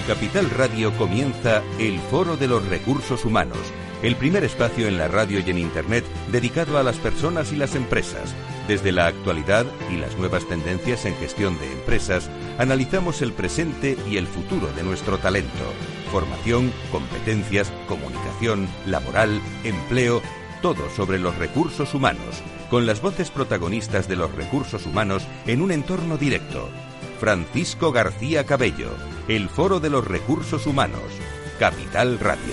Capital Radio comienza el Foro de los Recursos Humanos, el primer espacio en la radio y en Internet dedicado a las personas y las empresas. Desde la actualidad y las nuevas tendencias en gestión de empresas, analizamos el presente y el futuro de nuestro talento. Formación, competencias, comunicación, laboral, empleo, todo sobre los recursos humanos, con las voces protagonistas de los recursos humanos en un entorno directo. Francisco García Cabello, el Foro de los Recursos Humanos, Capital Radio.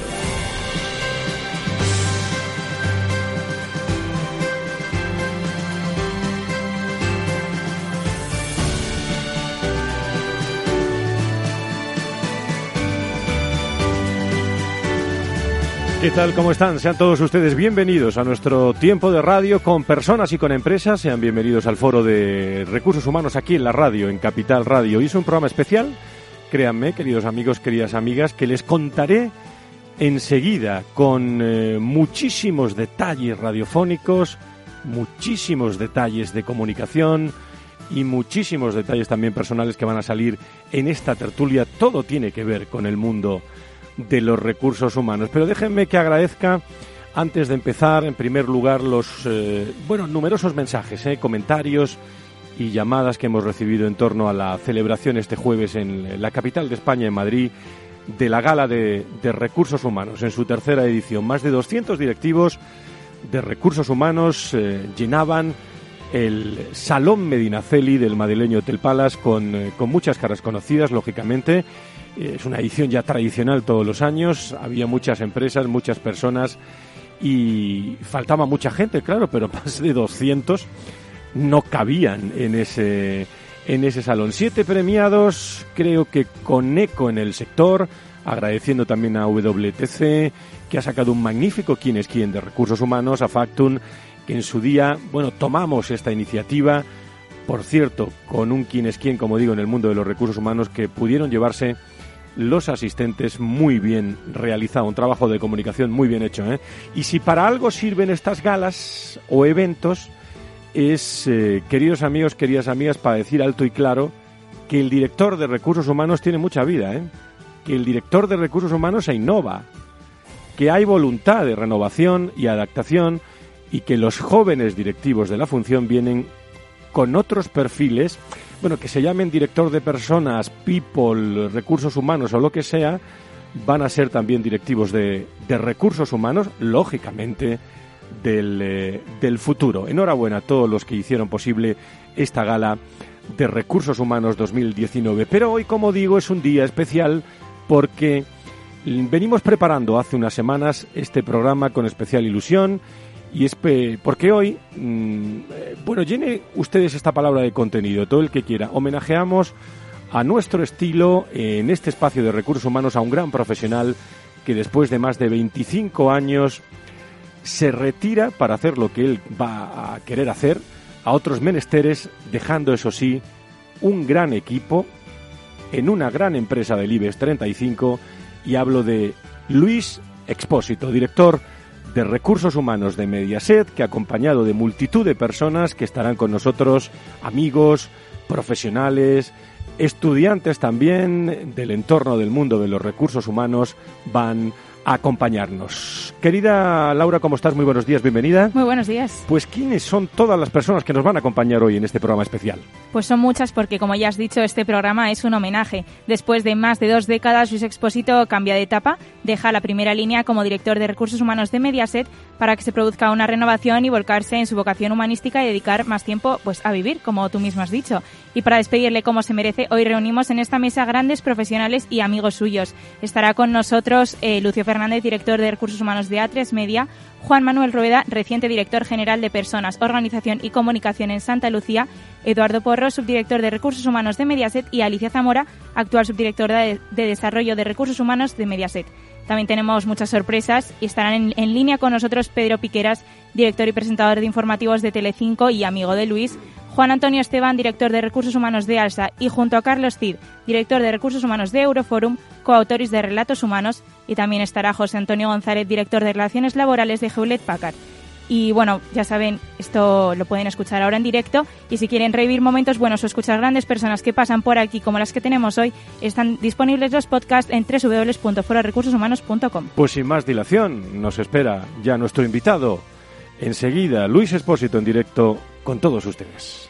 ¿Qué tal? ¿Cómo están? Sean todos ustedes bienvenidos a nuestro tiempo de radio con personas y con empresas. Sean bienvenidos al Foro de Recursos Humanos aquí en la radio, en Capital Radio. Y es un programa especial, créanme, queridos amigos, queridas amigas, que les contaré enseguida con muchísimos detalles radiofónicos, muchísimos detalles de comunicación y muchísimos detalles también personales que van a salir en esta tertulia. Todo tiene que ver con el mundo de los recursos humanos. Pero déjenme que agradezca, antes de empezar, en primer lugar, los numerosos mensajes, comentarios y llamadas que hemos recibido en torno a la celebración este jueves en la capital de España, en Madrid, de la Gala de Recursos Humanos, en su tercera edición. Más de 200 directivos de recursos humanos llenaban el Salón Medinaceli del madrileño Hotel Palace con muchas caras conocidas, lógicamente. Es una edición ya tradicional todos los años, había muchas empresas, muchas personas y faltaba mucha gente, claro, pero más de 200 no cabían en ese salón. 7 premiados, creo que con eco en el sector, agradeciendo también a WTC, que ha sacado un magnífico quién es quién de recursos humanos, a Factum, que en su día, tomamos esta iniciativa, por cierto, con un quién es quién, como digo, en el mundo de los recursos humanos, que pudieron llevarse los asistentes muy bien realizado, un trabajo de comunicación muy bien hecho, ¿eh? Y si para algo sirven estas galas o eventos, es, queridos amigos, queridas amigas, para decir alto y claro que el director de recursos humanos tiene mucha vida, que el director de recursos humanos se innova, que hay voluntad de renovación y adaptación y que los jóvenes directivos de la función vienen con otros perfiles, que se llamen director de personas, people, recursos humanos o lo que sea, van a ser también directivos de recursos humanos, lógicamente, del futuro. Enhorabuena a todos los que hicieron posible esta gala de Recursos Humanos 2019. Pero hoy, como digo, es un día especial porque venimos preparando hace unas semanas este programa con especial ilusión. Y es porque hoy, llene ustedes esta palabra de contenido, todo el que quiera. Homenajeamos a nuestro estilo, en este espacio de recursos humanos, a un gran profesional que después de más de 25 años se retira para hacer lo que él va a querer hacer, a otros menesteres, dejando, eso sí, un gran equipo en una gran empresa del IBEX 35, y hablo de Luis Expósito, director de Recursos Humanos de Mediaset, que acompañado de multitud de personas que estarán con nosotros, amigos, profesionales, estudiantes también del entorno del mundo de los recursos humanos, van a acompañarnos. Querida Laura, ¿cómo estás? Muy buenos días, bienvenida. Muy buenos días. Pues, ¿quiénes son todas las personas que nos van a acompañar hoy en este programa especial? Pues son muchas porque, como ya has dicho, este programa es un homenaje. Después de más de 2 décadas, Luis Expósito cambia de etapa, deja la primera línea como director de Recursos Humanos de Mediaset para que se produzca una renovación y volcarse en su vocación humanística y dedicar más tiempo a vivir, como tú mismo has dicho. Y para despedirle como se merece, hoy reunimos en esta mesa grandes profesionales y amigos suyos. Estará con nosotros Lucio Fernández, director de Recursos Humanos de A3 Media, Juan Manuel Rueda, reciente director general de Personas, Organización y Comunicación en Santa Lucía, Eduardo Porro, subdirector de Recursos Humanos de Mediaset, y Alicia Zamora, actual subdirectora de Desarrollo de Recursos Humanos de Mediaset. También tenemos muchas sorpresas y estarán en línea con nosotros Pedro Piqueras, director y presentador de informativos de Telecinco y amigo de Luis, Juan Antonio Esteban, director de Recursos Humanos de ALSA, y junto a Carlos Cid, director de Recursos Humanos de Euroforum, coautores de Relatos Humanos, y también estará José Antonio González, director de Relaciones Laborales de Hewlett Packard. Y bueno, ya saben, esto lo pueden escuchar ahora en directo, y si quieren revivir momentos buenos o escuchar grandes personas que pasan por aquí como las que tenemos hoy, están disponibles los podcasts en www.fororecursoshumanos.com. Pues sin más dilación, nos espera ya nuestro invitado. Enseguida, Luis Espósito en directo con todos ustedes.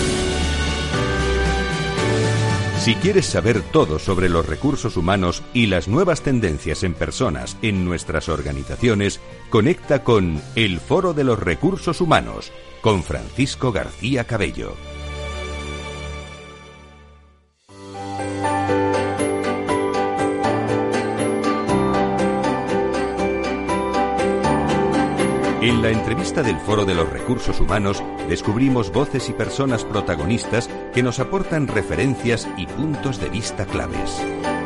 Si quieres saber todo sobre los recursos humanos y las nuevas tendencias en personas en nuestras organizaciones, conecta con El Foro de los Recursos Humanos, con Francisco García Cabello. En la entrevista del Foro de los Recursos Humanos descubrimos voces y personas protagonistas que nos aportan referencias y puntos de vista claves.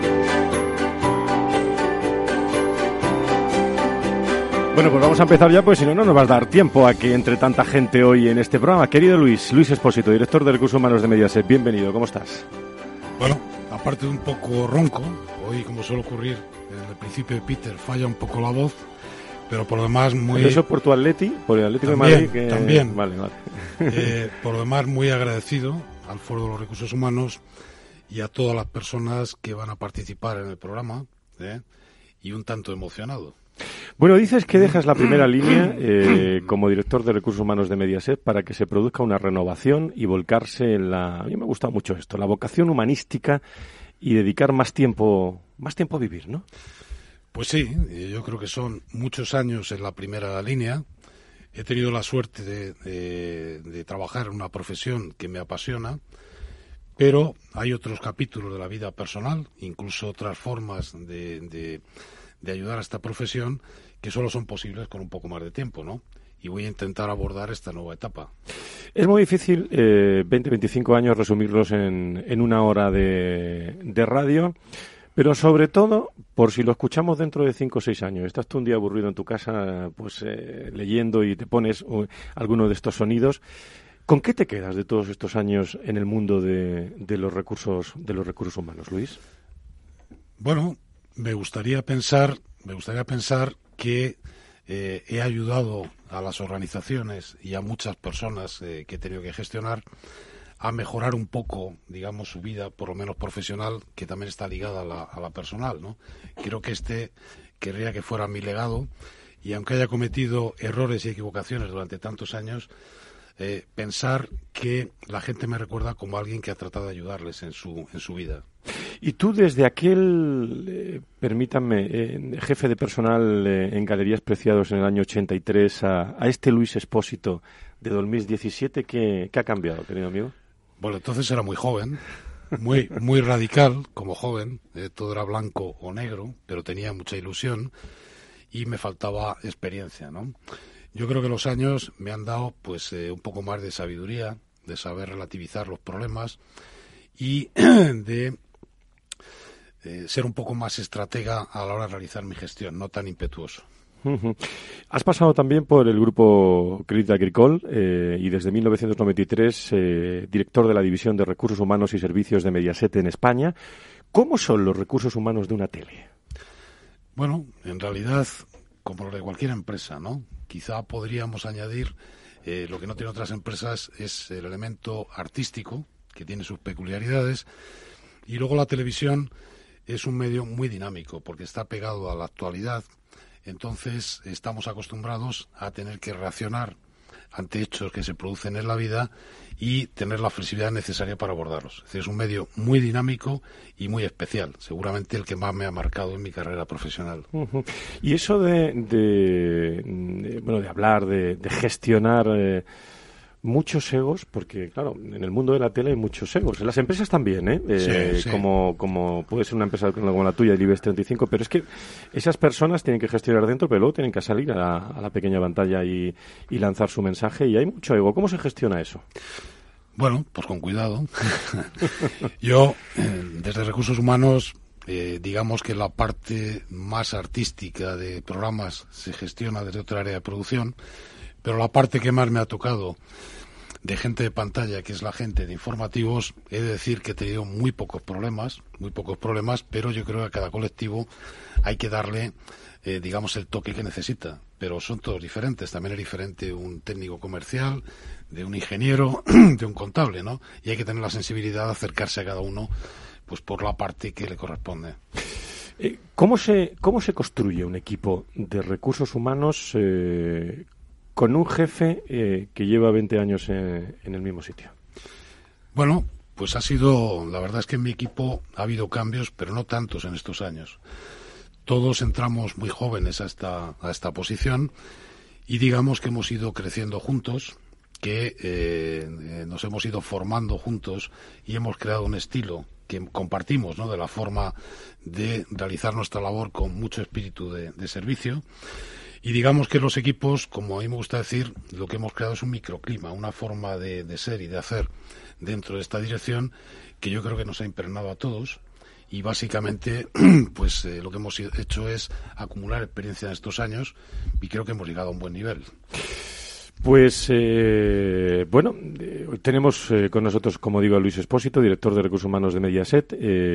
Bueno, pues vamos a empezar ya, pues si no, no nos va a dar tiempo a que entre tanta gente hoy en este programa. Querido Luis Espósito, director de Recursos Humanos de Mediaset, bienvenido, ¿cómo estás? Bueno, aparte de un poco ronco, hoy, como suele ocurrir, en el principio de Peter falla un poco la voz, pero por lo demás muy... ¿Eso por tu Atleti? ¿Por el Atlético también, de Madrid? Que... También. Vale. Por lo demás, muy agradecido al Foro de los Recursos Humanos y a todas las personas que van a participar en el programa, y un tanto emocionado. Bueno, dices que dejas la primera línea como director de Recursos Humanos de Mediaset para que se produzca una renovación y volcarse en la... A mí me gusta mucho esto, la vocación humanística y dedicar más tiempo a vivir, ¿no? Pues sí, yo creo que son muchos años en la primera línea. He tenido la suerte de trabajar en una profesión que me apasiona, pero hay otros capítulos de la vida personal, incluso otras formas de ayudar a esta profesión que solo son posibles con un poco más de tiempo, ¿no? Y voy a intentar abordar esta nueva etapa. Es muy difícil, 20-25 años, resumirlos en una hora de radio. Pero sobre todo, por si lo escuchamos dentro de 5 o 6 años, estás tú un día aburrido en tu casa, pues leyendo y te pones alguno de estos sonidos, ¿con qué te quedas de todos estos años en el mundo de los recursos humanos, Luis? Bueno, me gustaría pensar que he ayudado a las organizaciones y a muchas personas que he tenido que gestionar a mejorar un poco, digamos, su vida, por lo menos profesional, que también está ligada a la personal, ¿no? Creo que querría que fuera mi legado, y aunque haya cometido errores y equivocaciones durante tantos años, pensar que la gente me recuerda como alguien que ha tratado de ayudarles en su vida. Y tú, desde aquel, permítanme, jefe de personal en Galerías Preciados en el año 83, a este Luis Espósito de 2017, ¿qué ha cambiado, querido amigo? Bueno, entonces era muy joven, muy radical como joven, todo era blanco o negro, pero tenía mucha ilusión y me faltaba experiencia, ¿no? Yo creo que los años me han dado pues un poco más de sabiduría, de saber relativizar los problemas y de ser un poco más estratega a la hora de realizar mi gestión, no tan impetuoso. Has pasado también por el grupo Crédit Agricole y desde 1993 director de la División de Recursos Humanos y Servicios de Mediaset en España. ¿Cómo son los recursos humanos de una tele? Bueno, en realidad, como lo de cualquier empresa, ¿no? Quizá podríamos añadir lo que no tienen otras empresas es el elemento artístico, que tiene sus peculiaridades, y luego la televisión es un medio muy dinámico porque está pegado a la actualidad. Entonces estamos acostumbrados a tener que reaccionar ante hechos que se producen en la vida y tener la flexibilidad necesaria para abordarlos. Es decir, es un medio muy dinámico y muy especial, seguramente el que más me ha marcado en mi carrera profesional. Y eso de hablar, de gestionar muchos egos, porque claro, en el mundo de la tele hay muchos egos. En las empresas también, Sí. Como puede ser una empresa como la tuya, el IBEX 35, pero es que esas personas tienen que gestionar dentro, pero luego tienen que salir a la pequeña pantalla y lanzar su mensaje, y hay mucho ego. ¿Cómo se gestiona eso? Bueno, pues con cuidado. Yo, desde Recursos Humanos, digamos que la parte más artística de programas se gestiona desde otra área de producción, pero la parte que más me ha tocado de gente de pantalla, que es la gente de informativos, he de decir que he tenido muy pocos problemas, pero yo creo que a cada colectivo hay que darle, digamos, el toque que necesita. Pero son todos diferentes. También es diferente un técnico comercial, de un ingeniero, de un contable, ¿no? Y hay que tener la sensibilidad de acercarse a cada uno, pues por la parte que le corresponde. ¿Cómo se construye un equipo de recursos humanos con un jefe que lleva 20 años en el mismo sitio? Bueno, pues la verdad es que en mi equipo ha habido cambios, pero no tantos en estos años. Todos entramos muy jóvenes a esta posición y digamos que hemos ido creciendo juntos, que nos hemos ido formando juntos y hemos creado un estilo que compartimos, ¿no?, de la forma de realizar nuestra labor con mucho espíritu de servicio. Y digamos que los equipos, como a mí me gusta decir, lo que hemos creado es un microclima, una forma de ser y de hacer dentro de esta dirección que yo creo que nos ha impregnado a todos. Y básicamente, pues lo que hemos hecho es acumular experiencia en estos años y creo que hemos llegado a un buen nivel. Pues, bueno, hoy tenemos con nosotros, como digo, a Luis Espósito, director de Recursos Humanos de Mediaset,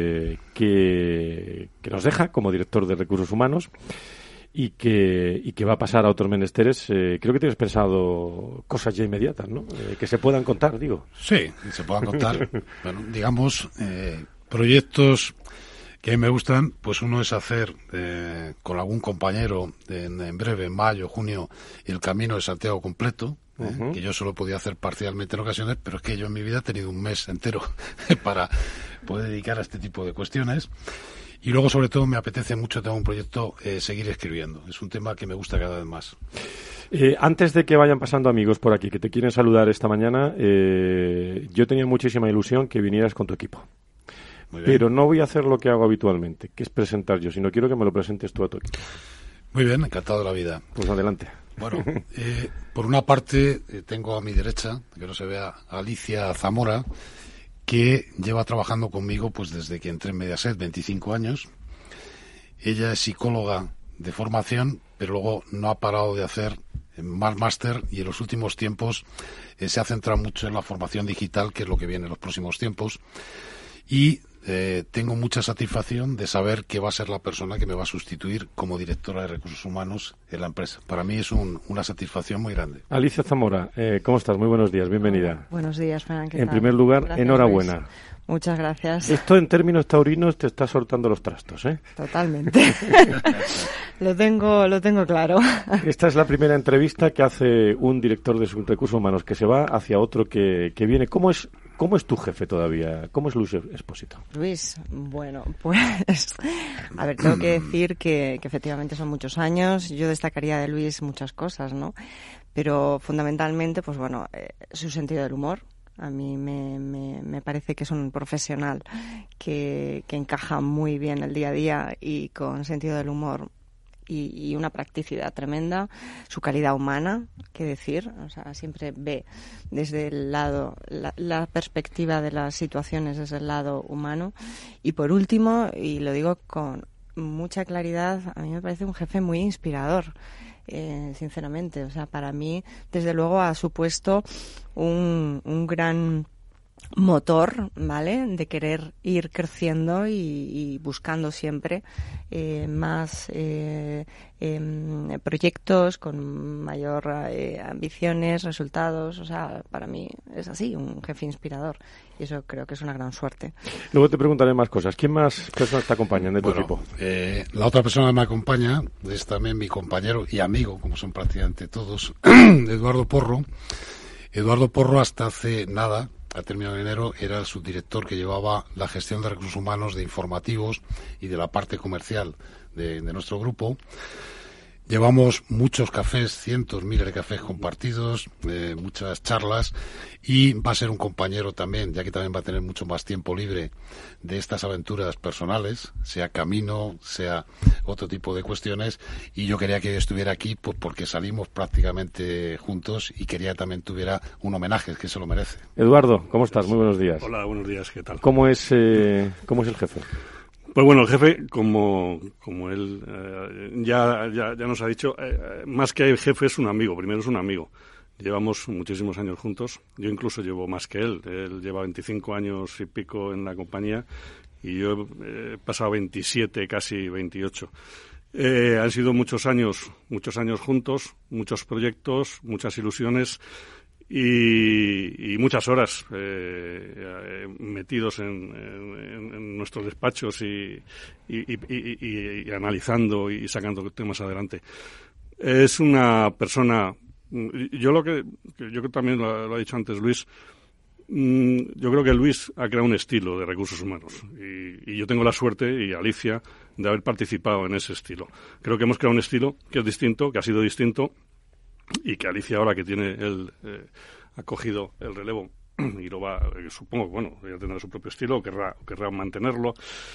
que nos deja como director de Recursos Humanos y que va a pasar a otros menesteres. Creo que tienes pensado cosas ya inmediatas, ¿no? Que se puedan contar, digo. Sí, se puedan contar. Bueno, digamos, proyectos que a mí me gustan, pues uno es hacer con algún compañero en breve, en mayo, junio, el Camino de Santiago completo, que yo solo podía hacer parcialmente en ocasiones, pero es que yo en mi vida he tenido un mes entero para poder dedicar a este tipo de cuestiones. Y luego, sobre todo, me apetece mucho, tengo un proyecto, seguir escribiendo. Es un tema que me gusta cada vez más. Antes de que vayan pasando amigos por aquí que te quieren saludar esta mañana, yo tenía muchísima ilusión que vinieras con tu equipo. Pero no voy a hacer lo que hago habitualmente, que es presentar yo, sino quiero que me lo presentes tú a tu equipo. Muy bien, encantado de la vida. Pues adelante. Bueno, por una parte tengo a mi derecha, que no se vea, a Alicia Zamora, que lleva trabajando conmigo pues desde que entré en Mediaset, 25 años. Ella es psicóloga de formación, pero luego no ha parado de hacer más máster y en los últimos tiempos se ha centrado mucho en la formación digital, que es lo que viene en los próximos tiempos. Y tengo mucha satisfacción de saber que va a ser la persona que me va a sustituir como directora de recursos humanos en la empresa. Para mí es una satisfacción muy grande. Alicia Zamora, ¿cómo estás? Muy buenos días, bienvenida. Buenos días, Fran. ¿Qué tal? En primer lugar, Gracias, enhorabuena. Luis. Muchas gracias. Esto en términos taurinos te está soltando los trastos, ¿eh? Totalmente. Lo tengo claro. Esta es la primera entrevista que hace un director de recursos humanos que se va hacia otro que viene. ¿Cómo es tu jefe todavía? ¿Cómo es Luis Espósito? Luis, bueno, pues a ver, tengo que decir que efectivamente son muchos años. Yo destacaría de Luis muchas cosas, ¿no? Pero fundamentalmente, pues bueno, su sentido del humor. A mí me parece que es un profesional que encaja muy bien el día a día y con sentido del humor y una practicidad tremenda. Su calidad humana, qué decir, o sea, siempre ve desde el lado, la perspectiva de las situaciones desde el lado humano. Y por último, y lo digo con mucha claridad, a mí me parece un jefe muy inspirador. Sinceramente, o sea, para mí desde luego ha supuesto un gran motor, ¿vale?, de querer ir creciendo y buscando siempre más proyectos con mayor ambiciones, resultados. O sea, para mí es así, un jefe inspirador, y eso creo que es una gran suerte. Luego te preguntaré más cosas. ¿Quién más personas te acompañan de tu equipo? La otra persona que me acompaña es también mi compañero y amigo, como son prácticamente todos, Eduardo Porro. Eduardo Porro, hasta hace nada, a término de enero, era el subdirector que llevaba la gestión de recursos humanos, de informativos y de la parte comercial de nuestro grupo. Llevamos muchos cafés, cientos, miles de cafés compartidos, muchas charlas, y va a ser un compañero también, ya que también va a tener mucho más tiempo libre de estas aventuras personales, sea camino, sea otro tipo de cuestiones, y yo quería que estuviera aquí pues porque salimos prácticamente juntos y quería también tuviera un homenaje, que se lo merece. Eduardo, ¿cómo estás? Muy buenos días. Hola, buenos días, ¿qué tal? ¿Cómo es el jefe? Pues bueno, el jefe, como él ya nos ha dicho, más que el jefe es un amigo. Primero es un amigo. Llevamos muchísimos años juntos. Yo incluso llevo más que él. Él lleva 25 años y pico en la compañía y yo he pasado 27, casi 28. Han sido muchos años juntos, muchos proyectos, muchas ilusiones y muchas horas metidos en nuestros despachos y analizando y sacando temas adelante. Es una persona... Yo creo que también lo ha dicho antes Luis. Yo creo que Luis ha creado un estilo de recursos humanos y yo tengo la suerte, y Alicia, de haber participado en ese estilo. Creo que hemos creado un estilo que es distinto, que ha sido distinto, y que Alicia, ahora que tiene ha cogido el relevo y lo va, supongo que bueno, ya tendrá su propio estilo, querrá mantenerlo.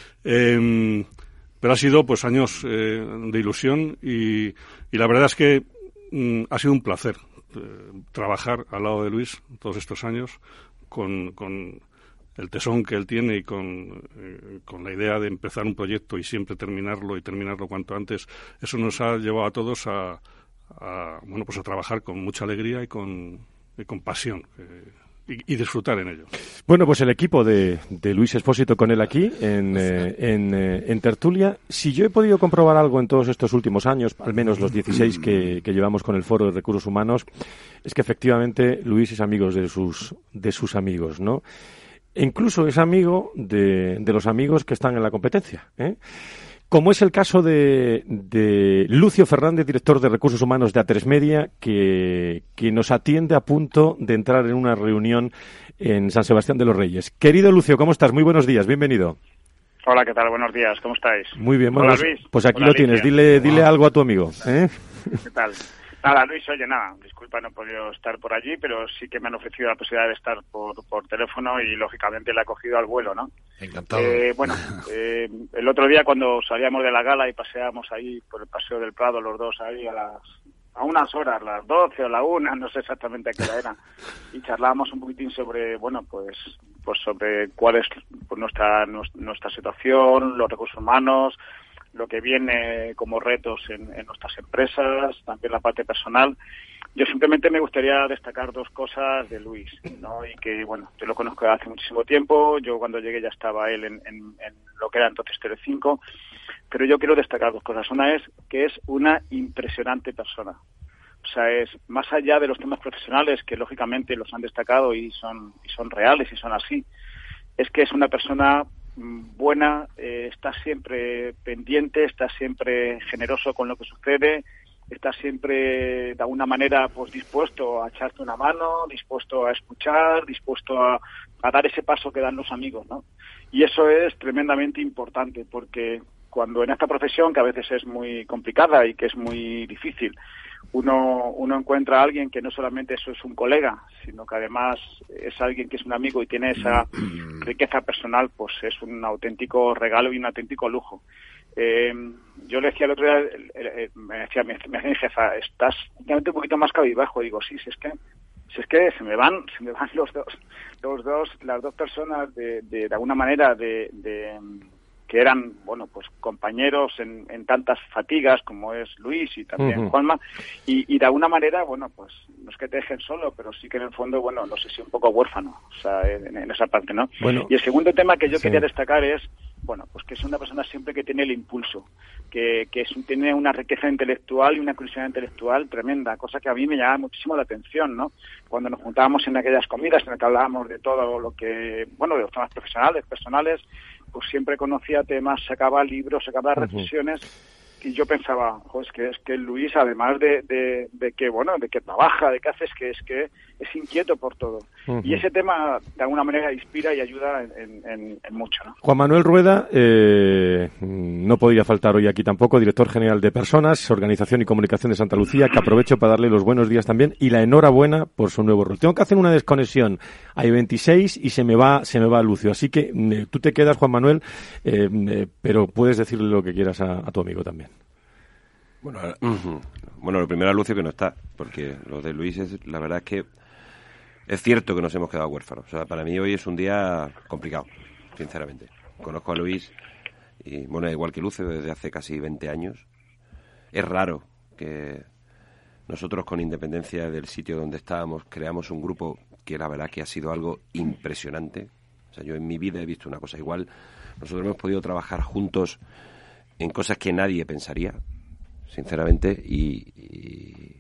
Pero ha sido pues años de ilusión y la verdad es que ha sido un placer trabajar al lado de Luis todos estos años con el tesón que él tiene y con la idea de empezar un proyecto y siempre terminarlo cuanto antes. Eso nos ha llevado a todos a trabajar con mucha alegría y con pasión y disfrutar en ello. Bueno, pues el equipo de Luis Expósito con él aquí en tertulia. Si yo he podido comprobar algo en todos estos últimos años, al menos los 16 que llevamos con el Foro de Recursos Humanos, es que efectivamente Luis es amigo de sus amigos, ¿no? E incluso es amigo de los amigos que están en la competencia, ¿eh? Como es el caso de Lucio Fernández, director de Recursos Humanos de A3Media, que nos atiende a punto de entrar en una reunión en San Sebastián de los Reyes. Querido Lucio, ¿cómo estás? Muy buenos días, bienvenido. Hola, ¿qué tal? Buenos días, ¿cómo estáis? Muy bien, bueno, hola, Luis. Pues aquí hola, lo tienes, dile algo a tu amigo, ¿eh? ¿Qué tal? Nada, Luis, oye, disculpa, no he podido estar por allí, pero sí que me han ofrecido la posibilidad de estar por teléfono y, lógicamente, la he cogido al vuelo, ¿no? Encantado. El otro día cuando salíamos de la gala y paseábamos ahí por el Paseo del Prado, los dos ahí a unas horas, las 12 o la 1, no sé exactamente a qué hora era, y charlábamos un poquitín sobre, pues sobre cuál es pues, nuestra situación, los recursos humanos, lo que viene como retos en nuestras empresas, también la parte personal. Yo simplemente me gustaría destacar dos cosas de Luis, ¿no? Y que, bueno, yo lo conozco hace muchísimo tiempo, yo cuando llegué ya estaba él en lo que era entonces Telecinco, pero yo quiero destacar dos cosas. Una es que es una impresionante persona. O sea, es más allá de los temas profesionales, que lógicamente los han destacado y son reales y son así, es que es una persona buena, está siempre pendiente, está siempre generoso con lo que sucede, está siempre de alguna manera pues dispuesto a echarte una mano, dispuesto a escuchar, dispuesto a dar ese paso que dan los amigos, ¿no? Y eso es tremendamente importante, porque cuando en esta profesión, que a veces es muy complicada y que es muy difícil, uno encuentra a alguien que no solamente eso es un colega, sino que además es alguien que es un amigo y tiene esa riqueza personal, pues es un auténtico regalo y un auténtico lujo. Yo le decía el otro día, me decía mi jefa, estás un poquito más cabizbajo. Digo, sí, si es que se me van las dos personas de alguna manera que eran, bueno, pues compañeros en tantas fatigas como es Luis y también Juanma, y de alguna manera, bueno, pues no es que te dejen solo, pero sí que en el fondo, bueno, no sé si un poco huérfano, o sea, en esa parte, ¿no? Bueno, y el segundo tema que yo quería destacar es, bueno, pues que es una persona siempre que tiene el impulso, que tiene una riqueza intelectual y una curiosidad intelectual tremenda, cosa que a mí me llama muchísimo la atención, ¿no? Cuando nos juntábamos en aquellas comidas en las que hablábamos de todo lo que, bueno, de los temas profesionales, personales, pues siempre conocía temas, sacaba libros, sacaba reflexiones, y yo pensaba, es que Luis, además de que, bueno, de que trabaja, de que hace, es que es inquieto por todo. Y ese tema, de alguna manera, inspira y ayuda en mucho, ¿no? Juan Manuel Rueda, no podía faltar hoy aquí tampoco, director general de Personas, Organización y Comunicación de Santa Lucía, que aprovecho para darle los buenos días también y la enhorabuena por su nuevo rol. Tengo que hacer una desconexión. Hay 26 y se me va Lucio. Así que tú te quedas, Juan Manuel, pero puedes decirle lo que quieras a tu amigo también. Bueno, lo primero a Lucio que no está, porque lo de Luis la verdad es que es cierto que nos hemos quedado huérfanos. O sea, para mí hoy es un día complicado, sinceramente. Conozco a Luis y, bueno, igual que Lucio, desde hace casi 20 años. Es raro que Nosotros, con independencia del sitio donde estábamos, creamos un grupo que la verdad que ha sido algo impresionante. O sea, yo en mi vida he visto una cosa igual. Nosotros hemos podido trabajar juntos en cosas que nadie pensaría, sinceramente, y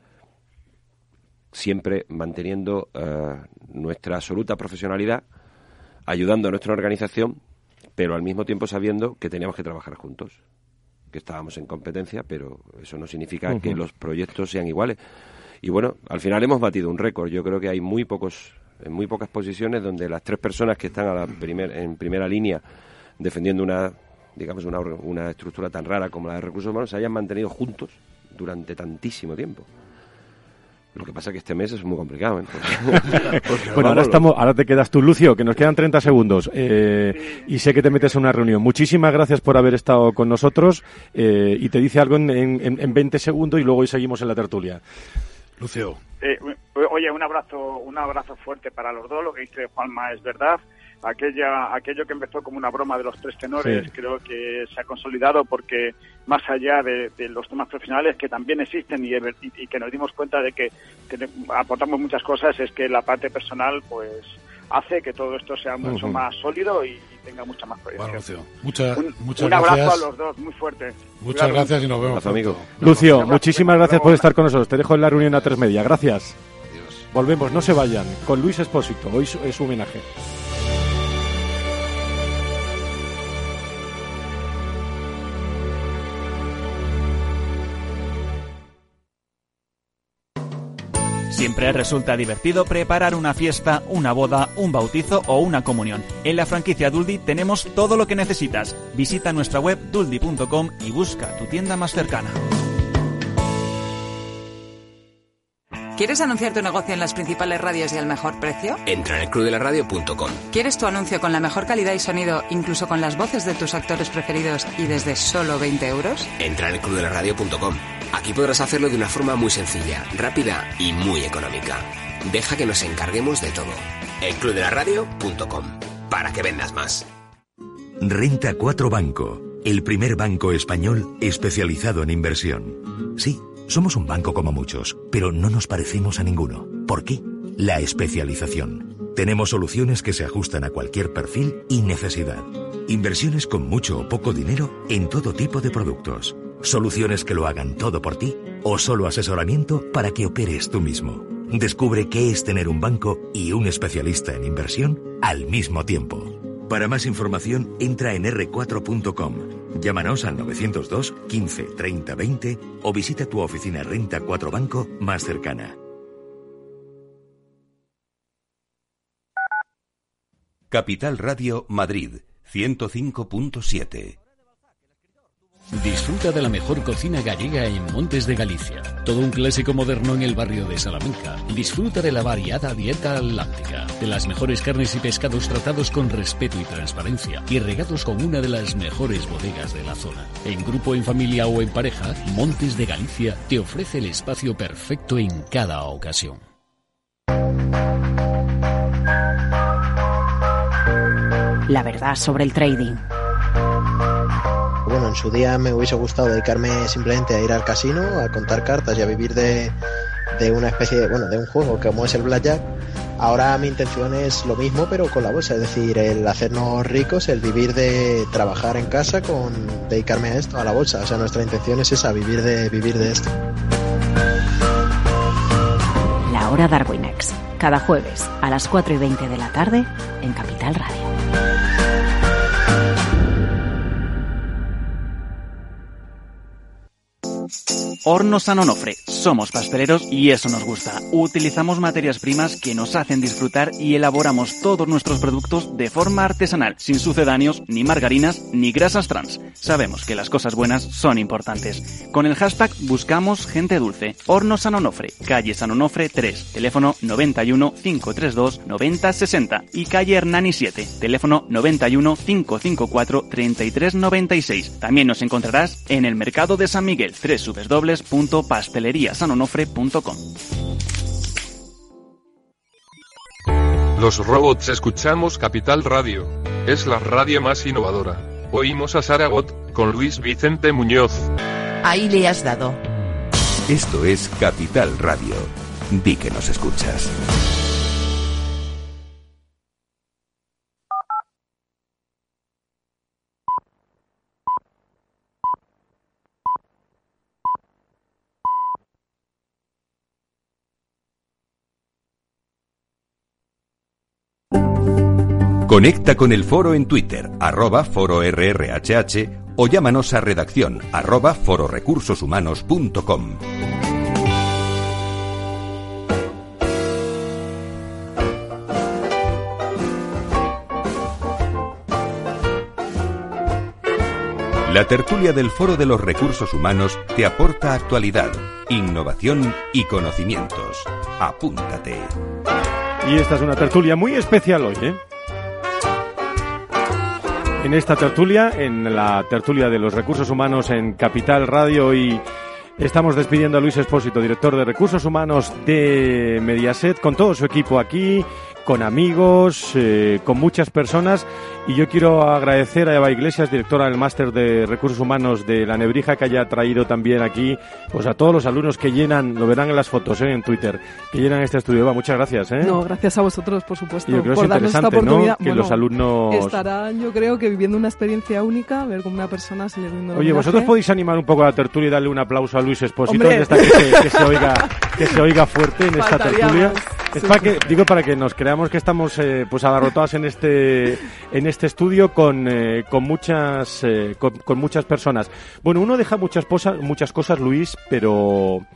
siempre manteniendo nuestra absoluta profesionalidad, ayudando a nuestra organización, pero al mismo tiempo sabiendo que teníamos que trabajar juntos, que estábamos en competencia, pero eso no significa que los proyectos sean iguales. Y bueno, al final hemos batido un récord. Yo creo que hay en muy pocas posiciones donde las 3 personas que están en primera línea defendiendo una estructura tan rara como la de recursos humanos se hayan mantenido juntos durante tantísimo tiempo. Lo que pasa es que este mes es muy complicado, ¿eh? Bueno, ahora te quedas tú, Lucio, que nos quedan 30 segundos. Y sé que te metes en una reunión. Muchísimas gracias por haber estado con nosotros. Y te dice algo en 20 segundos y luego hoy seguimos en la tertulia. Lucio. Oye, un abrazo fuerte para los dos. Lo que dice Juanma es verdad. Aquello que empezó como una broma de los 3 tenores, sí, creo que se ha consolidado, porque más allá de los temas profesionales que también existen y que nos dimos cuenta de que aportamos muchas cosas, es que la parte personal pues hace que todo esto sea mucho más sólido y tenga mucha más proyección. Bueno, Lucio, muchas un abrazo gracias a los dos, muy fuerte. Muchas gracias y nos vemos, amigo. Lucio, muchísimas gracias por estar con nosotros. Te dejo en la reunión a 3:30. Gracias. Adiós. Volvemos, no se vayan, con Luis Espósito. Hoy es su homenaje. Siempre resulta divertido preparar una fiesta, una boda, un bautizo o una comunión. En la franquicia Duldi tenemos todo lo que necesitas. Visita nuestra web duldi.com y busca tu tienda más cercana. ¿Quieres anunciar tu negocio en las principales radios y al mejor precio? Entra en elclubdelaradio.com. ¿Quieres tu anuncio con la mejor calidad y sonido, incluso con las voces de tus actores preferidos y desde solo 20 euros? Entra en elclubdelaradio.com. Aquí podrás hacerlo de una forma muy sencilla, rápida y muy económica. Deja que nos encarguemos de todo. elclubdelaradio.com. Para que vendas más. Renta 4 Banco, el primer banco español especializado en inversión. Sí, somos un banco como muchos, pero no nos parecemos a ninguno. ¿Por qué? La especialización. Tenemos soluciones que se ajustan a cualquier perfil y necesidad. Inversiones con mucho o poco dinero en todo tipo de productos. Soluciones que lo hagan todo por ti o solo asesoramiento para que operes tú mismo. Descubre qué es tener un banco y un especialista en inversión al mismo tiempo. Para más información, entra en r4.com. Llámanos al 902 15 30 20 o visita tu oficina Renta 4 Banco más cercana. Capital Radio Madrid, 105.7. Disfruta de la mejor cocina gallega en Montes de Galicia. Todo un clásico moderno en el barrio de Salamanca. Disfruta de la variada dieta atlántica, de las mejores carnes y pescados tratados con respeto y transparencia y regados con una de las mejores bodegas de la zona. En grupo, en familia o en pareja, Montes de Galicia te ofrece el espacio perfecto en cada ocasión. La verdad sobre el trading. Bueno, en su día me hubiese gustado dedicarme simplemente a ir al casino, a contar cartas y a vivir de una especie de, de un juego como es el blackjack. Ahora mi intención es lo mismo, pero con la bolsa, es decir, el hacernos ricos, el vivir de trabajar en casa con dedicarme a esto, a la bolsa. O sea, nuestra intención es esa, vivir de esto. La hora Darwinex, cada jueves a las 4:20 de la tarde en Capital Radio. Hornos San Onofre. Somos pasteleros y eso nos gusta. Utilizamos materias primas que nos hacen disfrutar y elaboramos todos nuestros productos de forma artesanal, sin sucedáneos, ni margarinas, ni grasas trans. Sabemos que las cosas buenas son importantes. Con el hashtag buscamos gente dulce. Hornos San Onofre, calle San Onofre 3, teléfono 91 532 9060 y calle Hernani 7, teléfono 91 554 3396. También nos encontrarás en el mercado de San Miguel, www.pasteleriasanonofre.com. Los robots escuchamos Capital Radio. Es la radio más innovadora. Oímos a Saragot, con Luis Vicente Muñoz. Ahí le has dado. Esto es Capital Radio. Di que nos escuchas. Conecta con el foro en Twitter, @fororrhh, o llámanos a redacción @fororecursoshumanos.com. La tertulia del Foro de los Recursos Humanos te aporta actualidad, innovación y conocimientos. Apúntate. Y esta es una tertulia muy especial hoy, ¿eh? En esta tertulia, en la tertulia de los recursos humanos en Capital Radio, y estamos despidiendo a Luis Espósito, director de recursos humanos de Mediaset, con todo su equipo aquí, con amigos, con muchas personas. Y yo quiero agradecer a Eva Iglesias, directora del Máster de Recursos Humanos de La Nebrija, que haya traído también aquí pues a todos los alumnos que llenan, lo verán en las fotos en Twitter, que llenan este estudio. Eva, muchas gracias. No, gracias a vosotros, por supuesto, yo creo por darnos esta oportunidad. ¿No? Que los alumnos estarán, yo creo, que viviendo una experiencia única, a ver cómo una persona se le rinde un Oye, homenaje. vosotros podéis animar un poco a la tertulia y darle un aplauso a Luis Espósito, ¡Hombre! que se oiga fuerte en esta tertulia. Es para que nos creamos que estamos pues agarrotados en este estudio con muchas personas. Bueno, uno deja muchas cosas, Luis, pero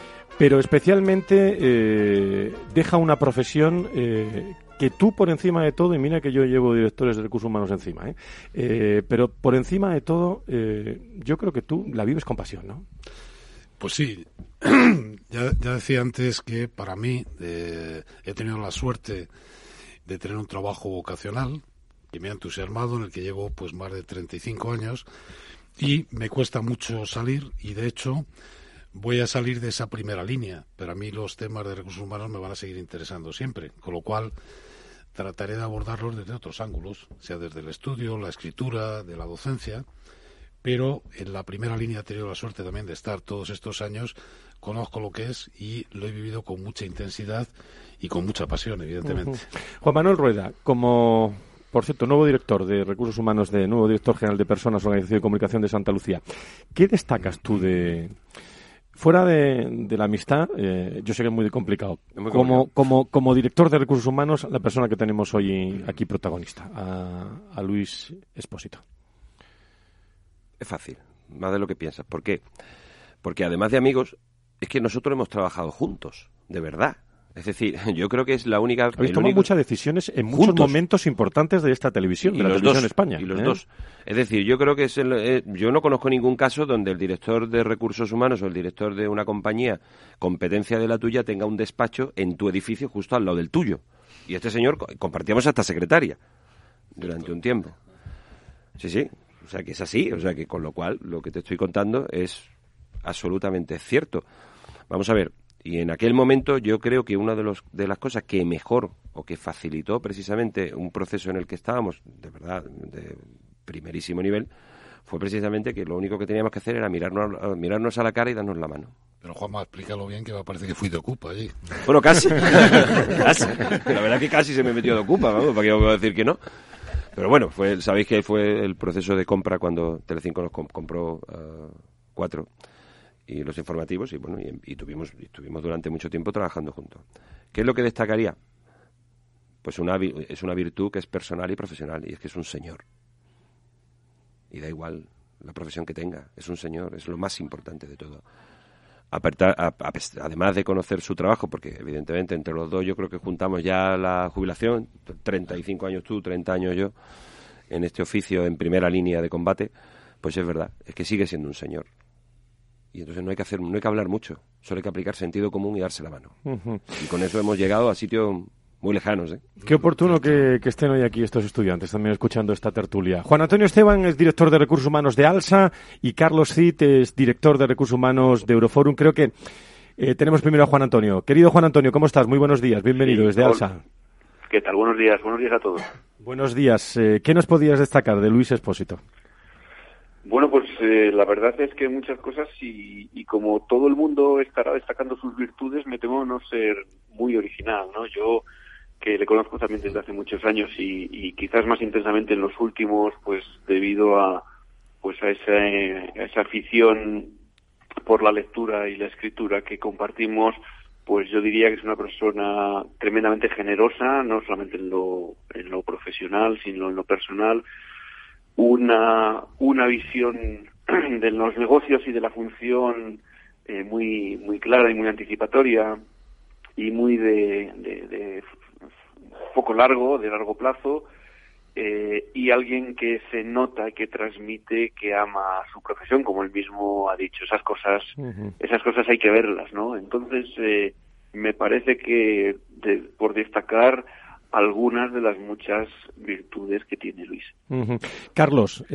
especialmente deja una profesión que tú, por encima de todo, y mira que yo llevo directores de recursos humanos encima, pero por encima de todo, yo creo que tú la vives con pasión, ¿no? Pues sí, ya decía antes que para mí he tenido la suerte de tener un trabajo vocacional que me ha entusiasmado, en el que llevo pues más de 35 años, y me cuesta mucho salir, y de hecho voy a salir de esa primera línea, pero a mí los temas de recursos humanos me van a seguir interesando siempre, con lo cual trataré de abordarlos desde otros ángulos, sea desde el estudio, la escritura, de la docencia. Pero en la primera línea he tenido la suerte también de estar todos estos años, conozco lo que es y lo he vivido con mucha intensidad y con mucha pasión, evidentemente. Uh-huh. Juan Manuel Rueda, como, por cierto, nuevo director de Recursos Humanos, nuevo director general de Personas, Organización y Comunicación de Santa Lucía, ¿qué destacas tú fuera de la amistad? Yo sé que es muy complicado. Como director de Recursos Humanos, la persona que tenemos hoy aquí protagonista, a Luis Espósito. Es fácil, más de lo que piensas. ¿Por qué? Porque además de amigos, es que nosotros hemos trabajado juntos, de verdad. Es decir, yo creo que es la única... Habéis tomado muchas decisiones en muchos momentos importantes de esta televisión, de la televisión en España. Y los dos. Es decir, yo creo que yo no conozco ningún caso donde el director de recursos humanos o el director de una compañía, competencia de la tuya, tenga un despacho en tu edificio justo al lado del tuyo. Y este señor compartíamos hasta secretaria durante un tiempo. Sí. O sea, que es así, o sea, que con lo cual lo que te estoy contando es absolutamente cierto. Vamos a ver, y en aquel momento yo creo que una de las cosas que mejor o que facilitó precisamente un proceso en el que estábamos, de verdad, de primerísimo nivel, fue precisamente que lo único que teníamos que hacer era mirarnos a la cara y darnos la mano. Pero Juanma, explícalo bien, que me parece que fui de Ocupa allí. Bueno, casi. Casi. La verdad que casi se me metió de Ocupa, vamos, ¿para qué voy a decir que no? Pero bueno, sabéis que fue el proceso de compra cuando Telecinco nos compró 4 y los informativos, y bueno, y estuvimos durante mucho tiempo trabajando juntos. ¿Qué es lo que destacaría? Pues es una virtud que es personal y profesional, y es que es un señor. Y da igual la profesión que tenga, es un señor, es lo más importante de todo. Además de conocer su trabajo, porque evidentemente entre los dos yo creo que juntamos ya la jubilación, 35 años tú, 30 años yo, en este oficio en primera línea de combate, pues es verdad, es que sigue siendo un señor. Y entonces no hay que hablar mucho, solo hay que aplicar sentido común y darse la mano. Uh-huh. Y con eso hemos llegado a sitios muy lejanos, ¿eh? Qué oportuno que estén hoy aquí estos estudiantes también escuchando esta tertulia. Juan Antonio Esteban es director de Recursos Humanos de ALSA y Carlos Cid es director de Recursos Humanos de Euroforum. Creo que tenemos primero a Juan Antonio. Querido Juan Antonio, ¿cómo estás? Muy buenos días, bienvenido desde ALSA. ¿Qué tal? Buenos días a todos. Buenos días. ¿Qué nos podías destacar de Luis Espósito? Bueno, pues la verdad es que muchas cosas y como todo el mundo estará destacando sus virtudes, me temo no ser muy original, ¿no? Yo, que le conozco también desde hace muchos años y quizás más intensamente en los últimos, pues debido a esa afición por la lectura y la escritura que compartimos, pues yo diría que es una persona tremendamente generosa, no solamente en lo profesional, sino en lo personal, una visión de los negocios y de la función muy muy clara y muy anticipatoria y muy de poco largo, de largo plazo, y alguien que se nota, que transmite, que ama su profesión, como él mismo ha dicho. Esas cosas hay que verlas, ¿no? Entonces, me parece que por destacar algunas de las muchas virtudes que tiene Luis. Carlos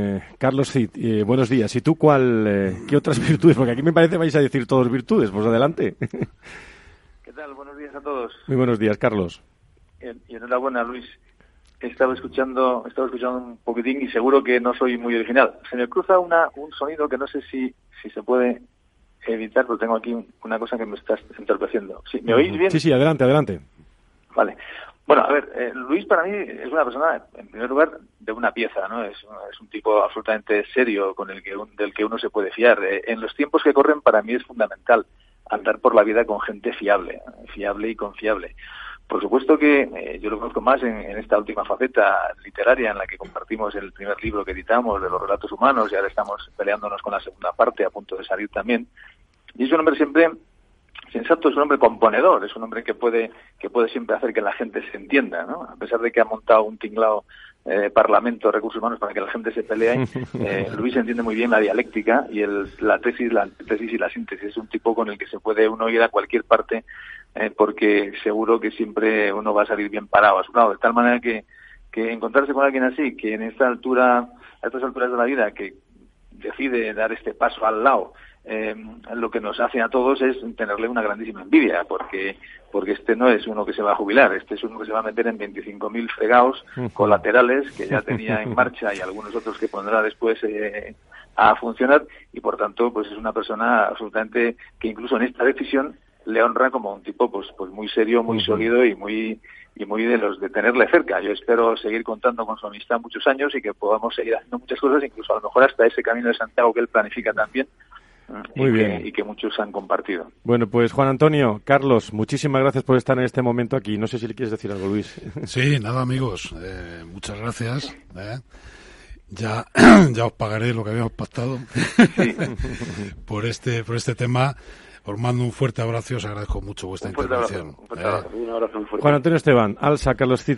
Cid, buenos días. ¿Y tú qué otras virtudes? Porque aquí me parece vais a decir todos virtudes. Pues adelante. ¿Qué tal? Buenos días a todos. Muy buenos días, Carlos. Y enhorabuena, Luis. Estaba escuchando un poquitín y seguro que no soy muy original. Se me cruza un sonido que no sé si se puede evitar, pero tengo aquí una cosa que me está entorpeciendo. ¿Sí? ¿Me oís bien? Sí, adelante. Vale. Bueno, a ver, Luis para mí es una persona, en primer lugar, de una pieza, ¿no? Es un tipo absolutamente serio del que uno se puede fiar. En los tiempos que corren, para mí es fundamental andar por la vida con gente fiable y confiable. Por supuesto que yo lo conozco más en esta última faceta literaria en la que compartimos el primer libro que editamos de los relatos humanos y ahora estamos peleándonos con la segunda parte a punto de salir también. Y es un hombre siempre sensato, es un hombre componedor, es un hombre que puede siempre hacer que la gente se entienda, ¿no? A pesar de que ha montado un tinglao Parlamento de Recursos Humanos para que la gente se pelee, Luis entiende muy bien la dialéctica y la tesis, la antítesis y la síntesis. Es un tipo con el que se puede uno ir a cualquier parte porque seguro que siempre uno va a salir bien parado a su lado, de tal manera que encontrarse con alguien así, que a estas alturas de la vida, que decide dar este paso al lado, lo que nos hace a todos es tenerle una grandísima envidia, porque este no es uno que se va a jubilar, este es uno que se va a meter en 25.000 fregados colaterales que ya tenía en marcha y algunos otros que pondrá después a funcionar, y por tanto pues es una persona absolutamente que incluso en esta decisión le honra como un tipo pues muy serio, muy sólido y muy de los de tenerle cerca. Yo espero seguir contando con su amistad muchos años y que podamos seguir haciendo muchas cosas, incluso a lo mejor hasta ese camino de Santiago que él planifica también. Muy bien. Y que muchos han compartido. Bueno, pues Juan Antonio, Carlos, muchísimas gracias por estar en este momento aquí. No sé si le quieres decir algo, Luis. Sí, nada, amigos. Muchas gracias. Ya os pagaré lo que habíamos pactado por este tema. Os mando un fuerte abrazo y os agradezco mucho vuestra intervención. Un abrazo muy fuerte. Juan Antonio Esteban, Alsa, Carlos Cid,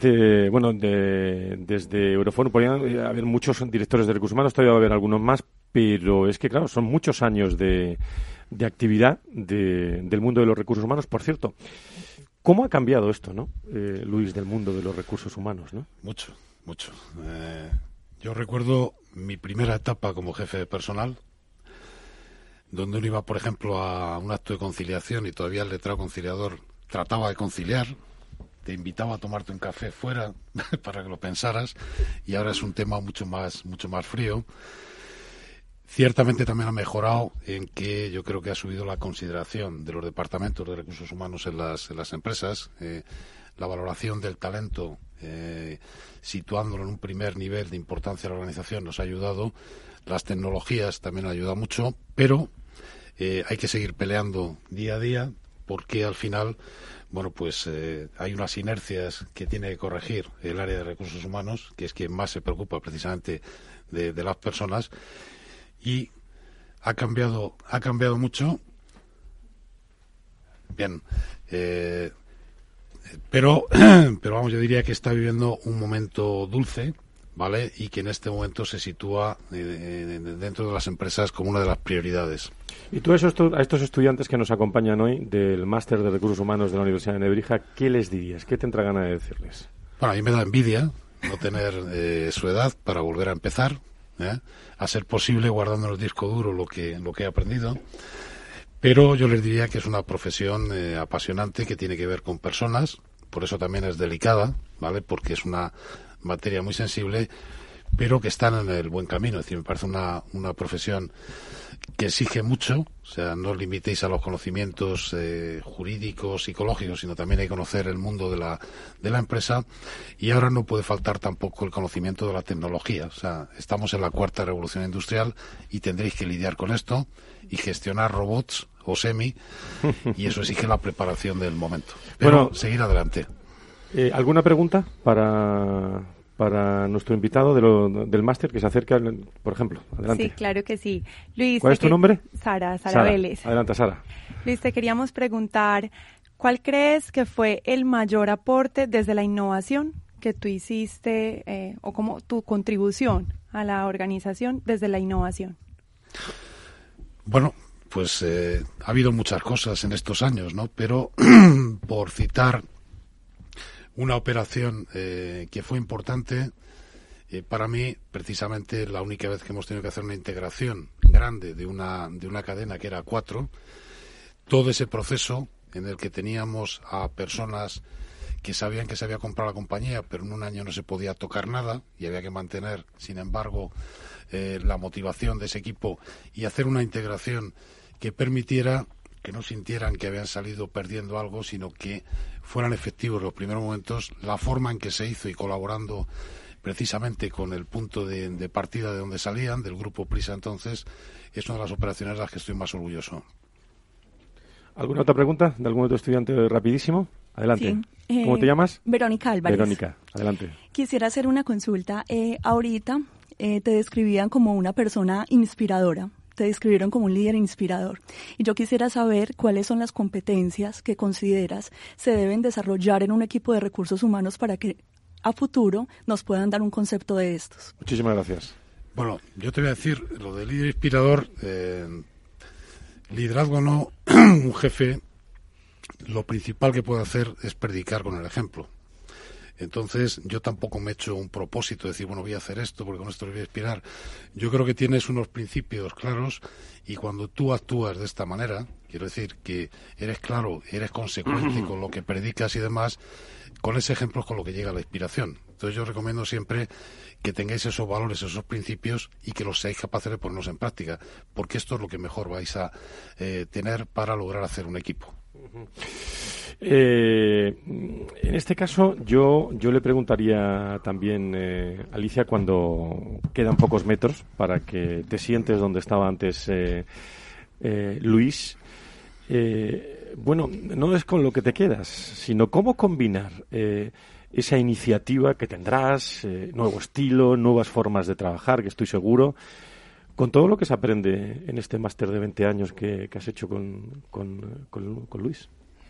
desde Eurofón podrían haber muchos directores de recursos humanos, todavía va a haber algunos más, pero es que, claro, son muchos años de actividad del mundo de los recursos humanos. Por cierto, ¿cómo ha cambiado esto, no, Luis, del mundo de los recursos humanos, no? Mucho. Yo recuerdo mi primera etapa como jefe de personal, donde uno iba, por ejemplo, a un acto de conciliación y todavía el letrado conciliador trataba de conciliar, te invitaba a tomarte un café fuera para que lo pensaras, y ahora es un tema mucho más frío. Ciertamente también ha mejorado en que yo creo que ha subido la consideración de los departamentos de recursos humanos en las empresas, la valoración del talento, situándolo en un primer nivel de importancia de la organización, nos ha ayudado. Las tecnologías también han ayudado mucho, pero hay que seguir peleando día a día, porque al final, bueno, pues hay unas inercias que tiene que corregir el área de recursos humanos, que es quien más se preocupa precisamente de las personas, y ha cambiado mucho. Bien, pero vamos, yo diría que está viviendo un momento dulce, ¿vale? Y que en este momento se sitúa dentro de las empresas como una de las prioridades. Y tú a estos estudiantes que nos acompañan hoy del Máster de Recursos Humanos de la Universidad de Nebrija, ¿qué les dirías? ¿Qué te entra gana de decirles? Bueno, a mí me da envidia no tener su edad para volver a empezar, a ser posible guardando en el disco duro lo que he aprendido. Pero yo les diría que es una profesión apasionante, que tiene que ver con personas, por eso también es delicada, ¿vale? Porque es una materia muy sensible, pero que están en el buen camino. Es decir, me parece una profesión que exige mucho, o sea, no os limitéis a los conocimientos jurídicos, psicológicos, sino también hay que conocer el mundo de la empresa, y ahora no puede faltar tampoco el conocimiento de la tecnología. O sea, estamos en la cuarta revolución industrial y tendréis que lidiar con esto y gestionar robots o semi, y eso exige la preparación del momento. Pero bueno, seguir adelante. ¿Alguna pregunta para nuestro invitado del máster que se acerca, por ejemplo? Adelante. Sí, claro que sí. Luis, ¿cuál es tu nombre? Sara Vélez. Adelante, Sara. Luis, te queríamos preguntar, ¿cuál crees que fue el mayor aporte desde la innovación que tú hiciste o como tu contribución a la organización desde la innovación? Bueno, pues ha habido muchas cosas en estos años, ¿no? Pero por citar una operación que fue importante, para mí, precisamente, la única vez que hemos tenido que hacer una integración grande de una cadena que era 4, todo ese proceso en el que teníamos a personas que sabían que se había comprado la compañía, pero en un año no se podía tocar nada y había que mantener, sin embargo, la motivación de ese equipo y hacer una integración que permitiera que no sintieran que habían salido perdiendo algo, sino que fueran efectivos los primeros momentos, la forma en que se hizo y colaborando precisamente con el punto de partida de donde salían, del grupo Prisa entonces, es una de las operaciones de las que estoy más orgulloso. ¿Alguna otra pregunta de algún otro estudiante rapidísimo? Adelante. Sí. ¿Cómo te llamas? Verónica Álvarez. Verónica, adelante. Quisiera hacer una consulta. Ahorita te describían como una persona inspiradora. Te describieron como un líder inspirador. Y yo quisiera saber cuáles son las competencias que consideras se deben desarrollar en un equipo de recursos humanos para que a futuro nos puedan dar un concepto de estos. Muchísimas gracias. Bueno, yo te voy a decir, lo de líder inspirador, liderazgo no, un jefe, lo principal que puede hacer es predicar con el ejemplo. Entonces, yo tampoco me he hecho un propósito de decir, bueno, voy a hacer esto porque con esto le voy a inspirar. Yo creo que tienes unos principios claros y cuando tú actúas de esta manera, quiero decir que eres claro, eres consecuente con lo que predicas y demás, con ese ejemplo es con lo que llega la inspiración. Entonces, yo recomiendo siempre que tengáis esos valores, esos principios y que los seáis capaces de ponerlos en práctica, porque esto es lo que mejor vais a tener para lograr hacer un equipo. En este caso yo le preguntaría también, Alicia, cuando quedan pocos metros para que te sientes donde estaba antes Luis, bueno, no es con lo que te quedas, sino cómo combinar esa iniciativa que tendrás, nuevo estilo, nuevas formas de trabajar, que estoy seguro, con todo lo que se aprende en este máster de 20 años que has hecho con Luis.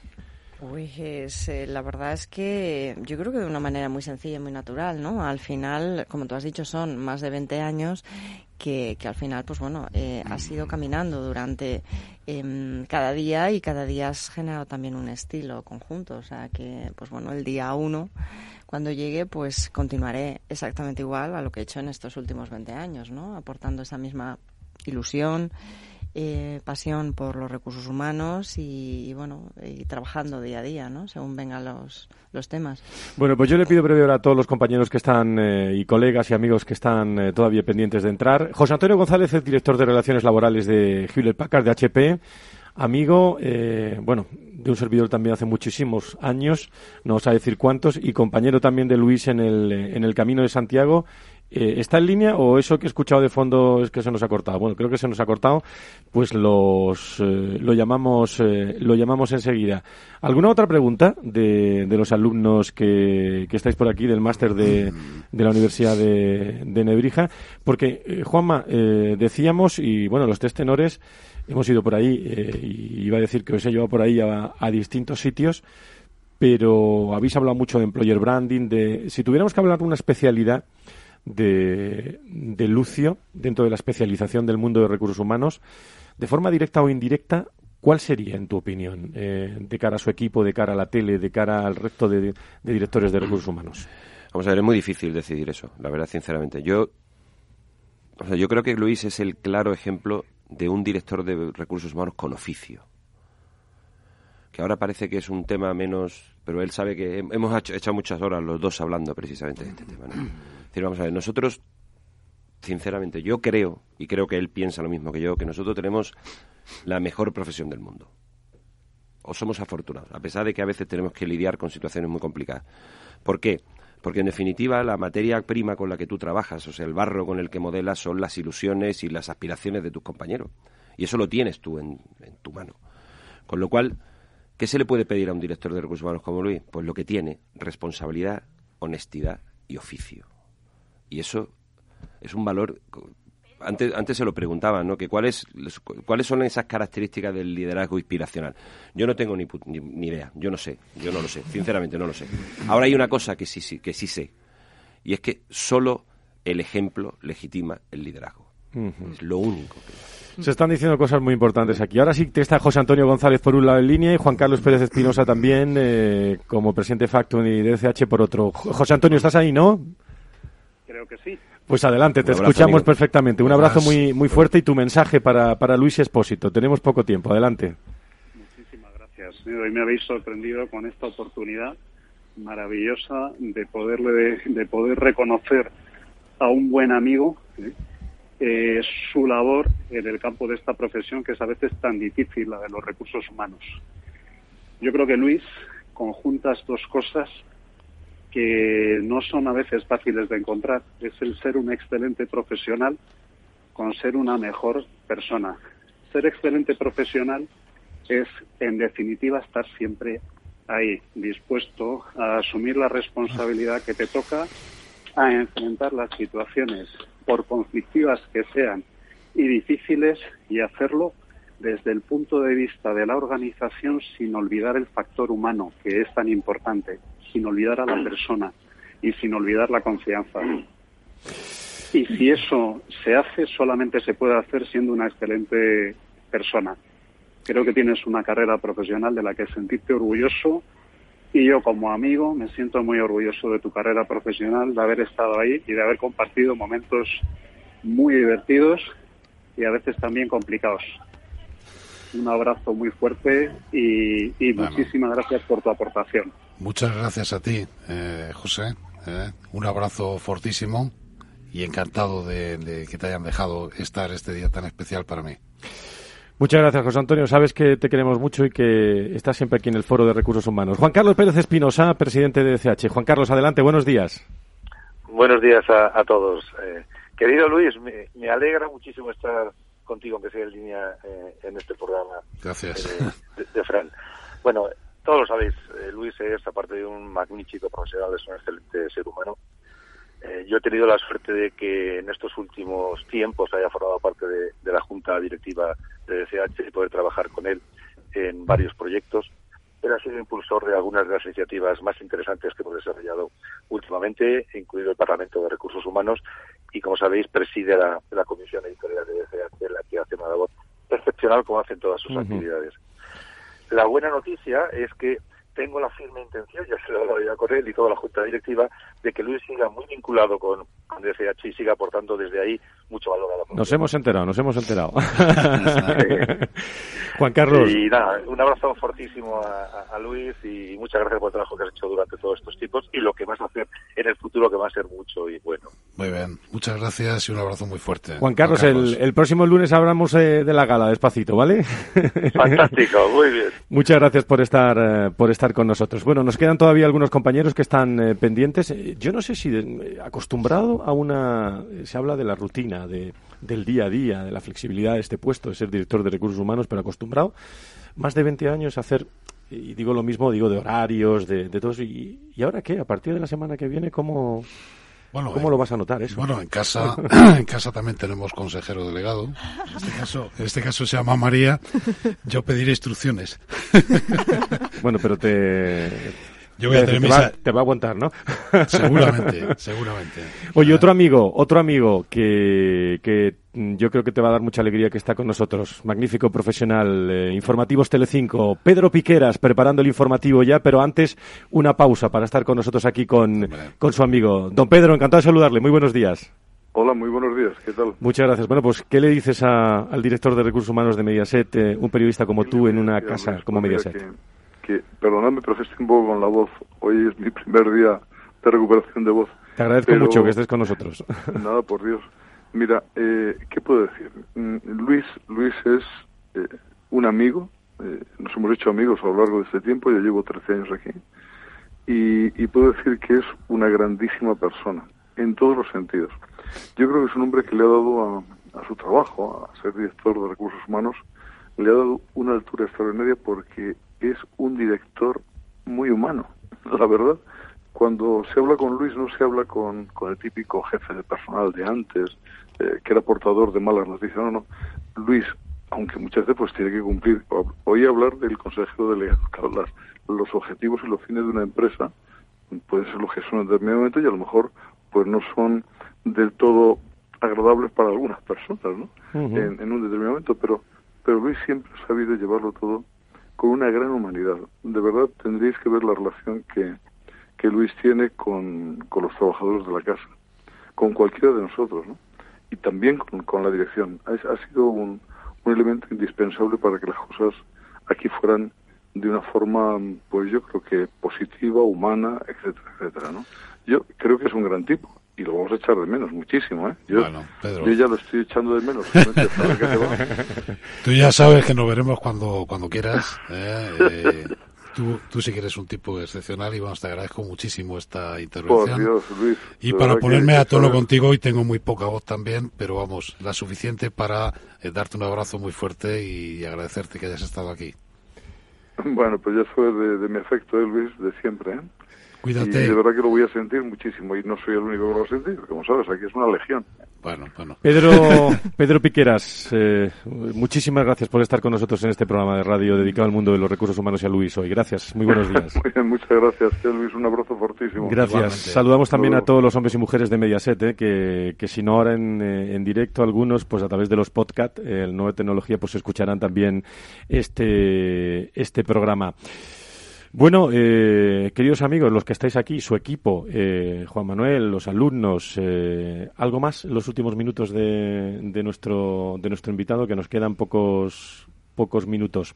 Pues la verdad es que yo creo que de una manera muy sencilla y muy natural, ¿no? Al final, como tú has dicho, son más de 20 años que al final, pues bueno, has ido caminando durante cada día y cada día has generado también un estilo conjunto. O sea que, pues bueno, el día 1, cuando llegue, pues continuaré exactamente igual a lo que he hecho en estos últimos 20 años, ¿no? Aportando esa misma ilusión, pasión por los recursos humanos y bueno, y trabajando día a día, ¿no? Según vengan los temas. Bueno, pues yo le pido breve hora a todos los compañeros que están y colegas y amigos que están todavía pendientes de entrar. José Antonio González es director de Relaciones Laborales de Hewlett Packard, de HP, amigo, bueno, de un servidor también hace muchísimos años, no os a decir cuántos, y compañero también de Luis en el Camino de Santiago. ¿Está en línea o eso que he escuchado de fondo es que se nos ha cortado? Bueno, creo que se nos ha cortado, pues lo llamamos enseguida. ¿Alguna otra pregunta de los alumnos que estáis por aquí del máster de la Universidad de Nebrija? Porque, Juanma, decíamos, y bueno, los tres tenores hemos ido por ahí, y iba a decir que os he llevado por ahí a distintos sitios, pero habéis hablado mucho de employer branding, si tuviéramos que hablar de una especialidad de Lucio dentro de la especialización del mundo de recursos humanos, de forma directa o indirecta, ¿cuál sería, en tu opinión, de cara a su equipo, de cara a la tele, de cara al resto de directores de recursos humanos? Vamos a ver, es muy difícil decidir eso, la verdad, sinceramente. Yo creo que Luis es el claro ejemplo de un director de recursos humanos con oficio. Que ahora parece que es un tema menos, pero él sabe que hemos echado muchas horas los dos hablando precisamente de este tema, ¿no? Es decir, vamos a ver, nosotros sinceramente, yo creo, y creo que él piensa lo mismo que yo, que nosotros tenemos la mejor profesión del mundo. O somos afortunados, a pesar de que a veces tenemos que lidiar con situaciones muy complicadas. ¿Por qué? Porque en definitiva la materia prima con la que tú trabajas, o sea, el barro con el que modelas, son las ilusiones y las aspiraciones de tus compañeros. Y eso lo tienes tú en tu mano. Con lo cual, ¿qué se le puede pedir a un director de recursos humanos como Luis? Pues lo que tiene: responsabilidad, honestidad y oficio. Y eso es un valor. Antes se lo preguntaban, ¿no? Que ¿cuáles son esas características del liderazgo inspiracional? Yo no tengo ni idea, yo no lo sé, sinceramente no lo sé. Ahora hay una cosa que sí sé, y es que solo el ejemplo legitima el liderazgo. Es lo único que... Se están diciendo cosas muy importantes aquí. Ahora sí que está José Antonio González por un lado en línea y Juan Carlos Pérez Espinosa también, como presidente de Factum y de DCH por otro. José Antonio, ¿estás ahí, no? Creo que sí. Pues adelante, te escuchamos, amigo, perfectamente. Un abrazo muy fuerte y tu mensaje para Luis Espósito. Tenemos poco tiempo, adelante. Muchísimas gracias. Hoy me habéis sorprendido con esta oportunidad maravillosa de poder reconocer a un buen amigo su labor en el campo de esta profesión, que es a veces tan difícil, la de los recursos humanos. Yo creo que Luis conjunta dos cosas que no son a veces fáciles de encontrar. Es el ser un excelente profesional con ser una mejor persona. Ser excelente profesional es, en definitiva, estar siempre ahí, dispuesto a asumir la responsabilidad que te toca, a enfrentar las situaciones, por conflictivas que sean y difíciles, y hacerlo desde el punto de vista de la organización, sin olvidar el factor humano, que es tan importante, sin olvidar a la persona y sin olvidar la confianza. Y si eso se hace, solamente se puede hacer siendo una excelente persona. Creo que tienes una carrera profesional de la que sentirte orgulloso, y yo como amigo me siento muy orgulloso de tu carrera profesional, de haber estado ahí y de haber compartido momentos muy divertidos y a veces también complicados. Un abrazo muy fuerte y muchísimas gracias por tu aportación. Muchas gracias a ti, José. Un abrazo fortísimo y encantado de que te hayan dejado estar este día tan especial para mí. Muchas gracias, José Antonio. Sabes que te queremos mucho y que estás siempre aquí en el Foro de Recursos Humanos. Juan Carlos Pérez Espinosa, presidente de DCH. Juan Carlos, adelante, buenos días. Buenos días a todos. Querido Luis, me alegra muchísimo estar contigo, aunque sea en línea, en este programa. Gracias. De Fran. Bueno, todos lo sabéis, Luis es, aparte de un magnífico profesional, es un excelente ser humano. Yo he tenido la suerte de que en estos últimos tiempos haya formado parte de la Junta Directiva de DCH y poder trabajar con él en varios proyectos. Él ha sido impulsor de algunas de las iniciativas más interesantes que hemos desarrollado últimamente, incluido el Parlamento de Recursos Humanos, y como sabéis preside la Comisión Editorial de DCH, en la que hace una labor excepcional como hacen todas sus actividades. La buena noticia es que tengo la firme intención, ya se lo he hablado ya con él y toda la Junta Directiva, de que Luis siga muy vinculado con DCH y siga aportando desde ahí mucho valor a la profesión. Nos hemos enterado. Juan Carlos. Y nada, un abrazo fortísimo a Luis y muchas gracias por el trabajo que has hecho durante todos estos tiempos y lo que vas a hacer en el futuro, que va a ser mucho y bueno. Muy bien, muchas gracias y un abrazo muy fuerte. Juan Carlos, el próximo lunes hablamos de la gala, despacito, ¿vale? Fantástico, muy bien. Muchas gracias por estar con nosotros. Bueno, nos quedan todavía algunos compañeros que están pendientes. Yo no sé si acostumbrado a se habla de la rutina, del día a día, de la flexibilidad de este puesto, de ser director de recursos humanos, pero acostumbrado más de 20 años a hacer, y digo lo mismo, digo de horarios, de todo eso. ¿Y ahora qué? A partir de la semana que viene, ¿cómo lo vas a notar eso? Bueno, en casa también tenemos consejero delegado. En este caso se llama María. Yo pediré instrucciones. Bueno, pero yo voy a tener te va a aguantar, ¿no? Seguramente. Oye, otro amigo que yo creo que te va a dar mucha alegría, que está con nosotros. Magnífico profesional, Informativos Telecinco. Pedro Piqueras, preparando el informativo ya, pero antes una pausa para estar con nosotros aquí con su amigo. Don Pedro, encantado de saludarle. Muy buenos días. Hola, muy buenos días. ¿Qué tal? Muchas gracias. Bueno, pues, ¿qué le dices al director de Recursos Humanos de Mediaset, un periodista como tú, en una casa como Mediaset? Perdonadme, pero estoy un poco con la voz. Hoy es mi primer día de recuperación de voz. Te agradezco mucho que estés con nosotros. Nada, por Dios. Mira, ¿qué puedo decir? Luis es un amigo, nos hemos hecho amigos a lo largo de este tiempo, yo llevo 13 años aquí, y puedo decir que es una grandísima persona, en todos los sentidos. Yo creo que es un hombre que le ha dado a su trabajo, a ser director de recursos humanos, le ha dado una altura extraordinaria porque es un director muy humano, la verdad. Cuando se habla con Luis no se habla con el típico jefe de personal de antes, que era portador de malas noticias. No. Luis, aunque muchas veces pues tiene que cumplir, oí hablar del consejero delegado, claro, los objetivos y los fines de una empresa pueden ser lo que son en determinado momento y a lo mejor pues no son del todo agradables para algunas personas, ¿no? Uh-huh. En un determinado momento, pero Luis siempre ha sabido llevarlo todo con una gran humanidad. De verdad tendréis que ver la relación que Luis tiene con los trabajadores de la casa, con cualquiera de nosotros, ¿no? Y también con la dirección. Ha sido un elemento indispensable para que las cosas aquí fueran de una forma, pues yo creo que positiva, humana, etcétera, etcétera, ¿no? Yo creo que es un gran tipo y lo vamos a echar de menos muchísimo, ¿eh? Yo ya lo estoy echando de menos. Tú ya sabes que nos veremos cuando quieras, Tú sí que eres un tipo excepcional y te agradezco muchísimo esta intervención. Por Dios, Luis. Y para ponerme a tono contigo, hoy tengo muy poca voz también, pero vamos, la suficiente para darte un abrazo muy fuerte y agradecerte que hayas estado aquí. Bueno, pues ya fue de mi afecto, Luis, de siempre, ¿eh? Cuídate. Y de verdad que lo voy a sentir muchísimo y no soy el único que lo va a sentir, como sabes, aquí es una legión. Bueno. Pedro Piqueras, muchísimas gracias por estar con nosotros en este programa de radio dedicado al mundo de los recursos humanos y a Luis hoy. Gracias, muy buenos días. Muy bien, muchas gracias, Luis, un abrazo fortísimo. Gracias. Igualmente. Saludamos también a todos los hombres y mujeres de Mediaset, que si no ahora en directo algunos, pues a través de los podcasts, el Nueva Tecnología, pues escucharán también este programa. Bueno, queridos amigos, los que estáis aquí, su equipo, Juan Manuel, los alumnos, algo más en los últimos minutos de nuestro invitado, que nos quedan pocos minutos.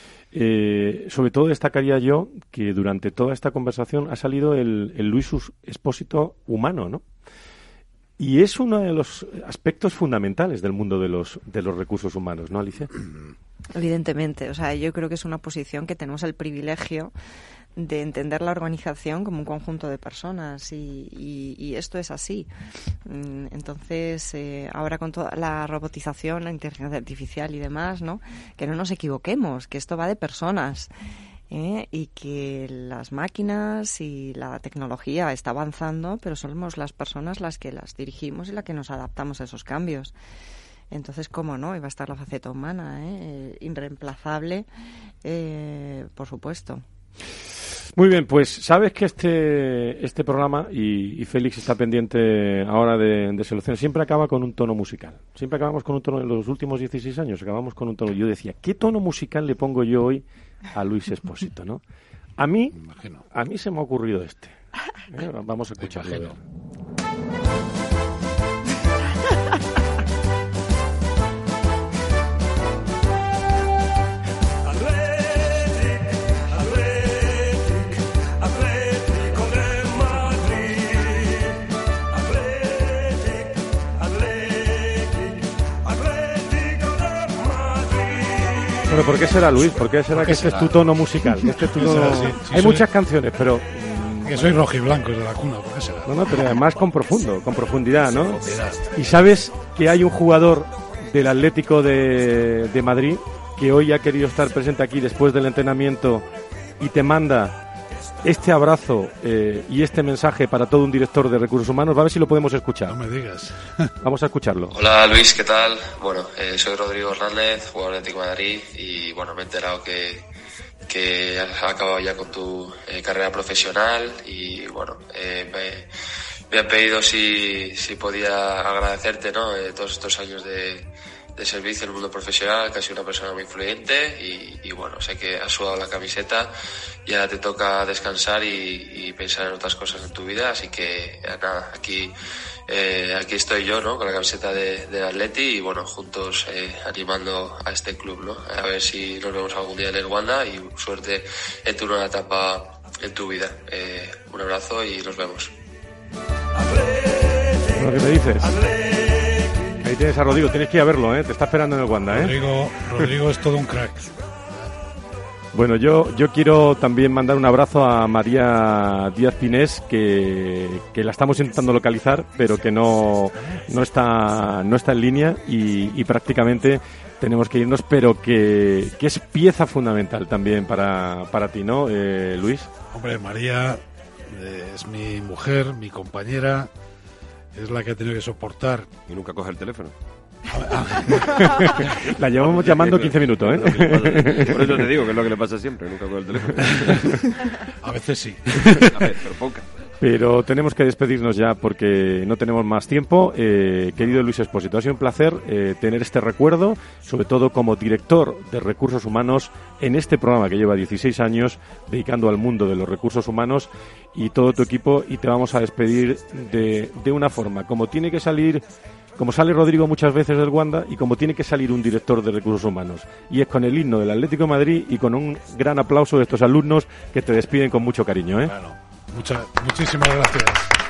Sobre todo destacaría yo que durante toda esta conversación ha salido el Luis Expósito humano, ¿no? Y es uno de los aspectos fundamentales del mundo de los recursos humanos, ¿no, Alicia? Evidentemente, o sea, yo creo que es una posición que tenemos el privilegio de entender la organización como un conjunto de personas y esto es así. Entonces, ahora con toda la robotización, la inteligencia artificial y demás, ¿no? Que no nos equivoquemos, que esto va de personas. Y que las máquinas y la tecnología está avanzando, pero somos las personas las que las dirigimos y las que nos adaptamos a esos cambios. Entonces, ¿cómo no? Iba a estar la faceta humana, irreemplazable, por supuesto. Muy bien, pues sabes que este programa, y Félix está pendiente ahora de selecciones, siempre acaba con un tono musical. Siempre acabamos con un tono, en los últimos 16 años acabamos con un tono. Yo decía, ¿qué tono musical le pongo yo hoy a Luis Expósito, no? A mí se me ha ocurrido este. Vamos a escucharlo. Bueno, ¿por qué será, Luis? ¿Por qué será que este es tu tono musical? Este es tu tono... Hay muchas canciones, pero... Que soy rojiblanco de la cuna, ¿por qué será? No, pero además con profundidad, ¿no? Y sabes que hay un jugador del Atlético de Madrid que hoy ha querido estar presente aquí después del entrenamiento y te manda este abrazo y este mensaje para todo un director de recursos humanos. Va a ver si lo podemos escuchar. No me digas. Vamos a escucharlo. Hola Luis, ¿qué tal? Bueno, soy Rodrigo Hernández, jugador de Atlético de Madrid y bueno, me he enterado que has acabado ya con tu carrera profesional y bueno, me han pedido si podía agradecerte, ¿no? Todos estos años de servicio en el mundo profesional, que has sido una persona muy influyente y bueno, sé que has sudado la camiseta y ahora te toca descansar y pensar en otras cosas en tu vida, así que nada, aquí estoy yo, ¿no? Con la camiseta del Atleti y bueno, juntos animando a este club, ¿no? A ver si nos vemos algún día en el Wanda y suerte en tu nueva etapa en tu vida. Un abrazo y nos vemos. ¿Lo que me dices? Ahí tienes a Rodrigo, tienes que ir a verlo, te está esperando en el Wanda, Rodrigo es todo un crack. Bueno, yo quiero también mandar un abrazo a María Díaz Pinés, que la estamos intentando localizar, pero que no está en línea y prácticamente tenemos que irnos, pero que es pieza fundamental también para ti, ¿no, Luis? Hombre, María es mi mujer, mi compañera, es la que ha tenido que soportar. Y nunca coge el teléfono. La llevamos llamando 15 minutos, ¿eh? Por eso te digo que es lo que le pasa siempre, nunca coge el teléfono. A veces sí. A ver, pero poca. Pero tenemos que despedirnos ya porque no tenemos más tiempo. Querido Luis Expósito, ha sido un placer tener este recuerdo, sobre todo como director de recursos humanos en este programa que lleva 16 años dedicando al mundo de los recursos humanos y todo tu equipo, y te vamos a despedir de una forma, como tiene que salir, como sale Rodrigo muchas veces del Wanda y como tiene que salir un director de recursos humanos, y es con el himno del Atlético de Madrid y con un gran aplauso de estos alumnos que te despiden con mucho cariño, Bueno, muchísimas gracias.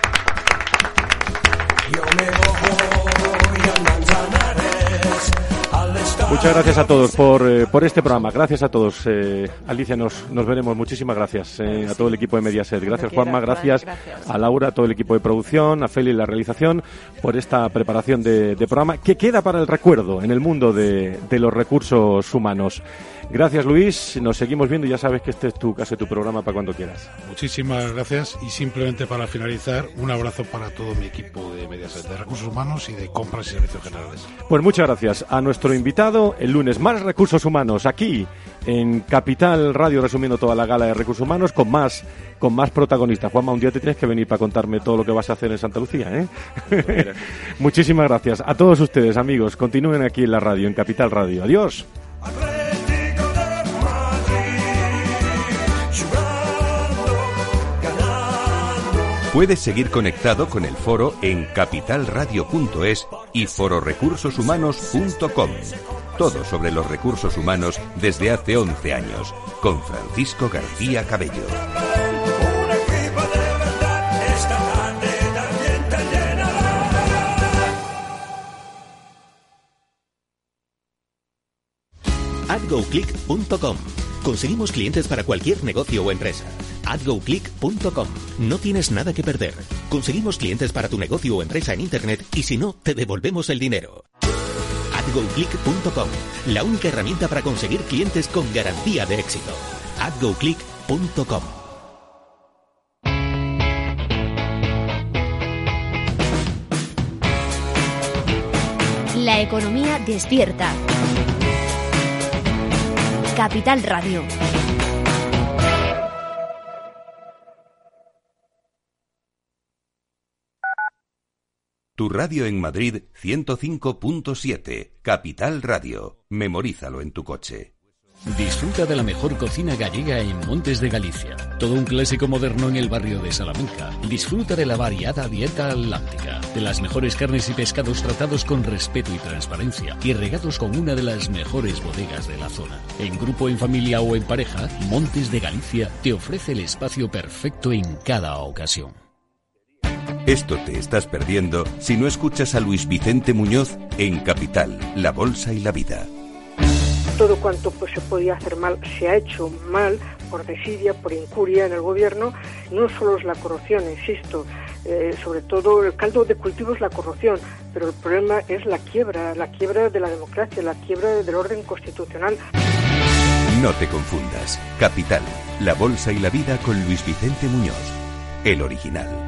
Muchas gracias a todos por este programa. Gracias a todos. Alicia, nos veremos. Muchísimas gracias a todo el equipo de Mediaset. Gracias, Juanma. Gracias a Laura, a todo el equipo de producción, a Feli, la realización, por esta preparación de programa que queda para el recuerdo en el mundo de los recursos humanos. Gracias, Luis. Nos seguimos viendo y ya sabes que este es tu casa y tu programa para cuando quieras. Muchísimas gracias, y simplemente para finalizar, un abrazo para todo mi equipo de Mediaset, de Recursos Humanos y de Compras y Servicios Generales. Pues muchas gracias a nuestro invitado. El lunes más recursos humanos aquí en Capital Radio, resumiendo toda la gala de recursos humanos con más protagonistas. Juanma, un día te tienes que venir para contarme todo lo que vas a hacer en Santa Lucía, Muchísimas gracias a todos ustedes, amigos. Continúen aquí en la radio, en Capital Radio. Adiós. Puedes seguir conectado con el foro en capitalradio.es y fororecursoshumanos.com. Todo sobre los recursos humanos desde hace 11 años, con Francisco García Cabello. AdGoClick.com. Conseguimos clientes para cualquier negocio o empresa. AdGoClick.com. No tienes nada que perder. Conseguimos clientes para tu negocio o empresa en Internet y si no, te devolvemos el dinero. AdGoClick.com. La única herramienta para conseguir clientes con garantía de éxito. AdGoClick.com. La economía despierta. Capital Radio. Tu radio en Madrid 105.7. Capital Radio. Memorízalo en tu coche. Disfruta de la mejor cocina gallega en Montes de Galicia. Todo un clásico moderno en el barrio de Salamanca. Disfruta de la variada dieta atlántica, de las mejores carnes y pescados tratados con respeto y transparencia y regados con una de las mejores bodegas de la zona. En grupo, en familia o en pareja, Montes de Galicia te ofrece el espacio perfecto en cada ocasión. Esto te estás perdiendo si no escuchas a Luis Vicente Muñoz en Capital, La Bolsa y la Vida. Todo cuanto se podía hacer mal se ha hecho mal por desidia, por incuria en el gobierno. No solo es la corrupción, insisto, sobre todo el caldo de cultivo es la corrupción, pero el problema es la quiebra de la democracia, la quiebra del orden constitucional. No te confundas. Capital, La Bolsa y la Vida con Luis Vicente Muñoz, el original.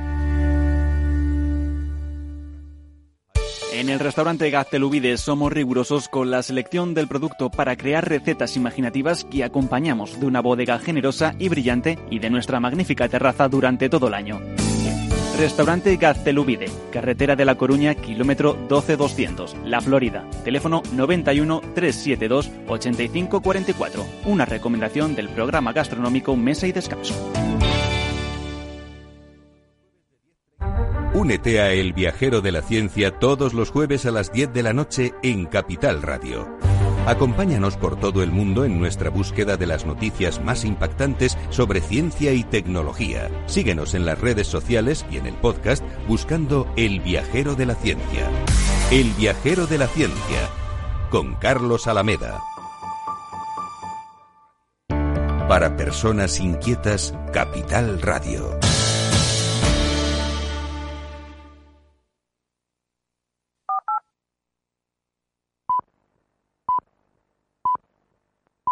En el restaurante Gaztelubides somos rigurosos con la selección del producto para crear recetas imaginativas que acompañamos de una bodega generosa y brillante y de nuestra magnífica terraza durante todo el año. Restaurante Gaztelubide, carretera de La Coruña, kilómetro 12200, La Florida. Teléfono 91 372 8544. Una recomendación del programa gastronómico Mesa y Descanso. Únete a El Viajero de la Ciencia todos los jueves a las 10 de la noche en Capital Radio. Acompáñanos por todo el mundo en nuestra búsqueda de las noticias más impactantes sobre ciencia y tecnología. Síguenos en las redes sociales y en el podcast buscando El Viajero de la Ciencia. El viajero de la ciencia, con Carlos Alameda. Para personas inquietas, Capital Radio.